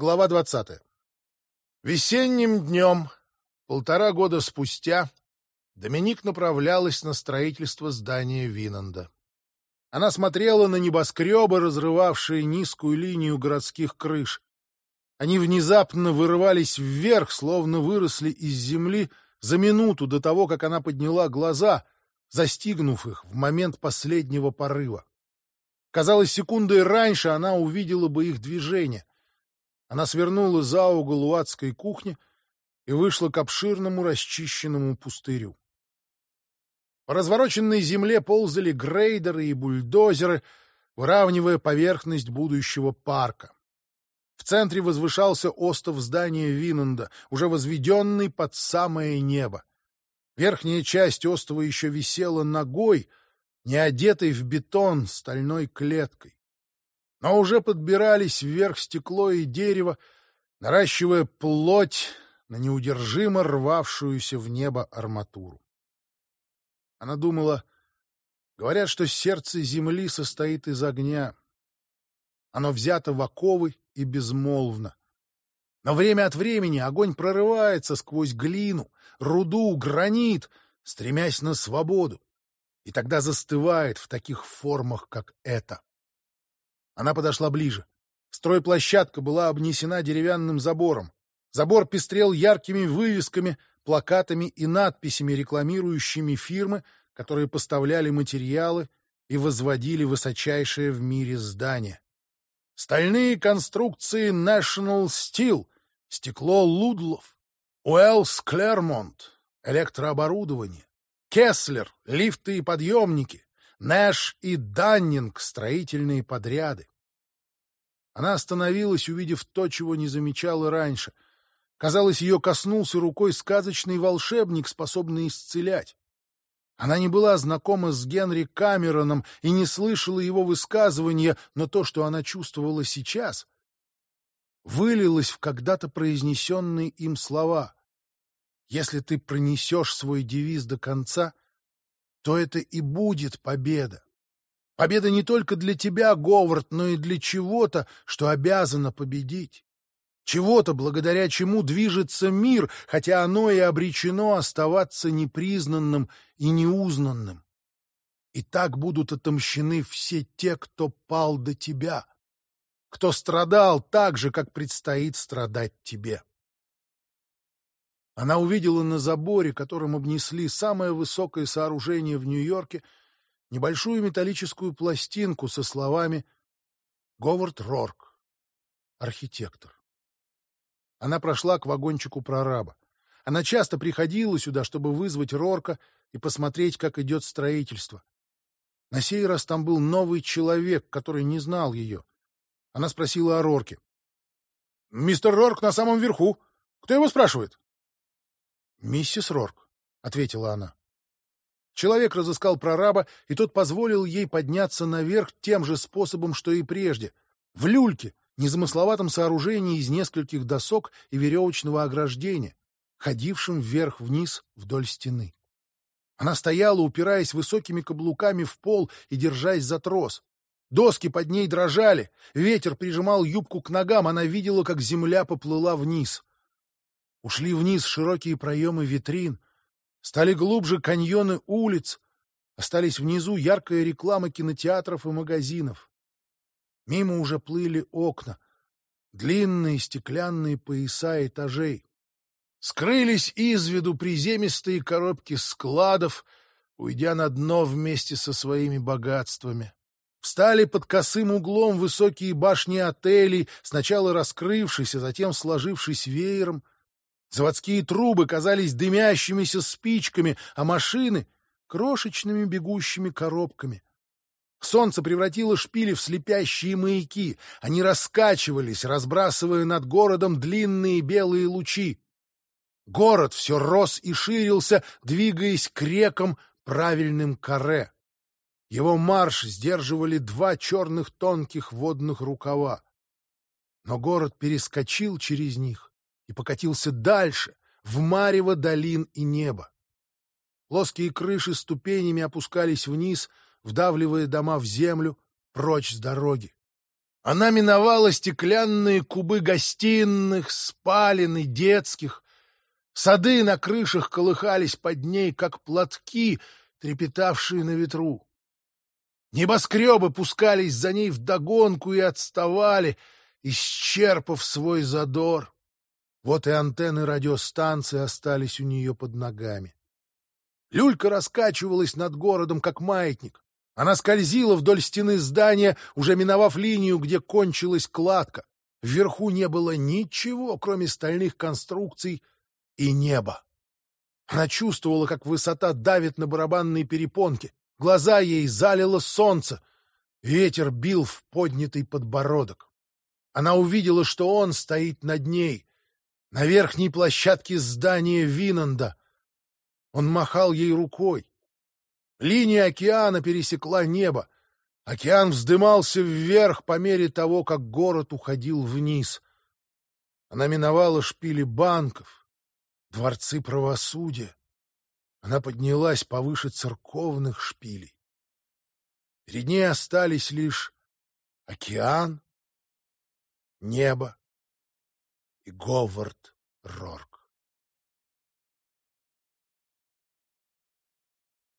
Глава 20. Весенним днем, 1,5 года спустя, Доминик направлялась на строительство здания Винланда. Она смотрела на небоскребы, разрывавшие низкую линию городских крыш. Они внезапно вырывались вверх, словно выросли из земли за минуту до того, как она подняла глаза, застигнув их в момент последнего порыва. Казалось, секундой раньше она увидела бы их движение. Она свернула за угол у адской кухни и вышла к обширному расчищенному пустырю. По развороченной земле ползали грейдеры и бульдозеры, выравнивая поверхность будущего парка. В центре возвышался остов здания Винланда, уже возведенный под самое небо. Верхняя часть остова еще висела нагой, не одетой в бетон стальной клеткой. Но уже подбирались вверх стекло и дерево, наращивая плоть на неудержимо рвавшуюся в небо арматуру. Она думала, говорят, что сердце земли состоит из огня. Оно взято в оковы и безмолвно. Но время от времени огонь прорывается сквозь глину, руду, гранит, стремясь на свободу, и тогда застывает в таких формах, как эта. Она подошла ближе. Стройплощадка была обнесена деревянным забором. Забор пестрел яркими вывесками, плакатами и надписями, рекламирующими фирмы, которые поставляли материалы и возводили высочайшее в мире здание. Стальные конструкции National Steel, стекло Лудлов, Уэллс Клермонт, электрооборудование, Кеслер, лифты и подъемники, Нэш и Даннинг, строительные подряды. Она остановилась, увидев то, чего не замечала раньше. Казалось, ее коснулся рукой сказочный волшебник, способный исцелять. Она не была знакома с Генри Камероном и не слышала его высказывания, но то, что она чувствовала сейчас, вылилось в когда-то произнесенные им слова. «Если ты пронесешь свой девиз до конца, то это и будет победа. Победа не только для тебя, Говард, но и для чего-то, что обязано победить. Чего-то, благодаря чему движется мир, хотя оно и обречено оставаться непризнанным и неузнанным. И так будут отомщены все те, кто пал до тебя, кто страдал так же, как предстоит страдать тебе». Она увидела на заборе, которым обнесли самое высокое сооружение в Нью-Йорке, небольшую металлическую пластинку со словами «Говард Рорк, архитектор». Она прошла к вагончику прораба. Она часто приходила сюда, чтобы вызвать Рорка и посмотреть, как идет строительство. На сей раз там был новый человек, который не знал ее. Она спросила о Рорке. «Мистер Рорк на самом верху. Кто его спрашивает?» «Миссис Рорк», — ответила она. Человек разыскал прораба, и тот позволил ей подняться наверх тем же способом, что и прежде, в люльке, незамысловатом сооружении из нескольких досок и веревочного ограждения, ходившем вверх-вниз вдоль стены. Она стояла, упираясь высокими каблуками в пол и держась за трос. Доски под ней дрожали, ветер прижимал юбку к ногам, она видела, как земля поплыла вниз. Ушли вниз широкие проемы витрин, стали глубже каньоны улиц, остались внизу яркая реклама кинотеатров и магазинов. Мимо уже плыли окна, длинные стеклянные пояса этажей. Скрылись из виду приземистые коробки складов, уйдя на дно вместе со своими богатствами. Встали под косым углом высокие башни отелей, сначала раскрывшись, а затем сложившись веером. Заводские трубы казались дымящимися спичками, а машины — крошечными бегущими коробками. Солнце превратило шпили в слепящие маяки. Они раскачивались, разбрасывая над городом длинные белые лучи. Город все рос и ширился, двигаясь к рекам правильным каре. Его марш сдерживали 2 черных тонких водных рукава. Но город перескочил через них и покатился дальше, в марево долин и неба. Плоские крыши ступенями опускались вниз, вдавливая дома в землю, прочь с дороги. Она миновала стеклянные кубы гостиных, спален и детских. Сады на крышах колыхались под ней, как платки, трепетавшие на ветру. Небоскребы пускались за ней вдогонку и отставали, исчерпав свой задор. Вот и антенны радиостанции остались у нее под ногами. Люлька раскачивалась над городом, как маятник. Она скользила вдоль стены здания, уже миновав линию, где кончилась кладка. Вверху не было ничего, кроме стальных конструкций и неба. Она чувствовала, как высота давит на барабанные перепонки. Глаза ей залило солнце. Ветер бил в поднятый подбородок. Она увидела, что он стоит над ней, на верхней площадке здания Винанда. Он махал ей рукой. Линия океана пересекла небо. Океан вздымался вверх по мере того, как город уходил вниз. Она миновала шпили банков, дворцы правосудия. Она поднялась повыше церковных шпилей. Перед ней остались лишь океан, небо и Говард Рорк.